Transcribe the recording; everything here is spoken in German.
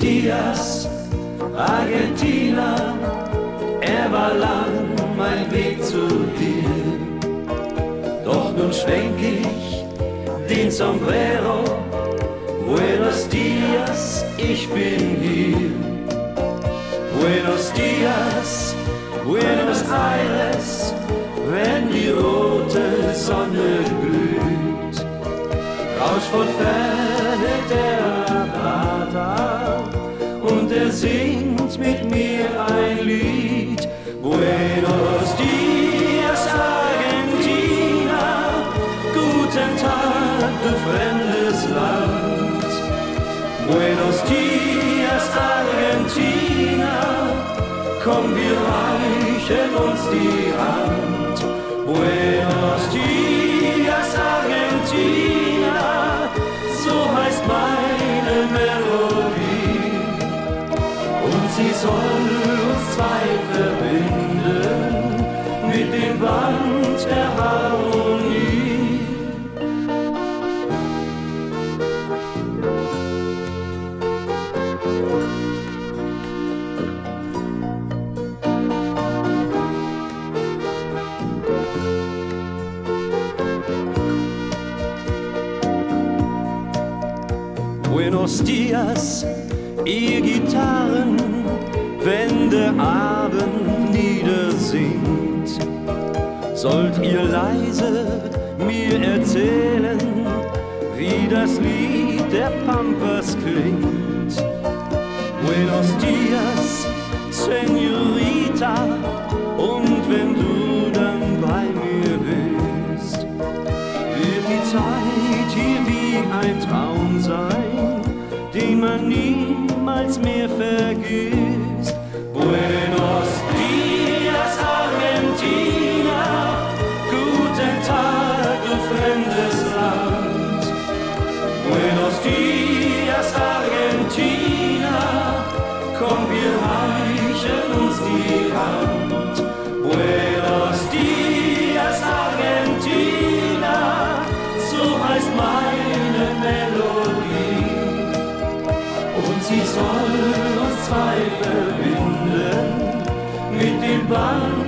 Dias, Argentina, er war lang mein Weg zu dir. Doch nun schwenk ich den Sombrero, Buenos Dias, ich bin hier. Buenos Dias, Buenos Aires, wenn die rote Sonne glüht. Rausch von Ferne der Plata und er singt mit mir ein Lied. Buenos Dias, Argentina, guten Tag, du fremdes Land. Buenos Dias, Argentina, komm, wir reichen uns die Hand. Buenos Dias, Argentina, so heißt meine Melodie. Und sie soll uns zwei verbinden mit dem Band der Harmonie. Buenos Dias, ihr Gitarren, wenn der Abend niedersinkt, sollt ihr leise mir erzählen, wie das Lied der Pampas klingt. Buenos Dias, Senorita, und wenn du dann bei mir bist, wird die Zeit hier wie ein Traum sein, den man niemals mehr vergisst. Buenos Dias, Argentina, guten Tag, du fremdes Land. Buenos Dias, Argentina, komm, wir reichen uns die Hand. Buenos Dias, Argentina, so heißt meine Melodie. Und sie soll uns zwei verbinden mit dem Band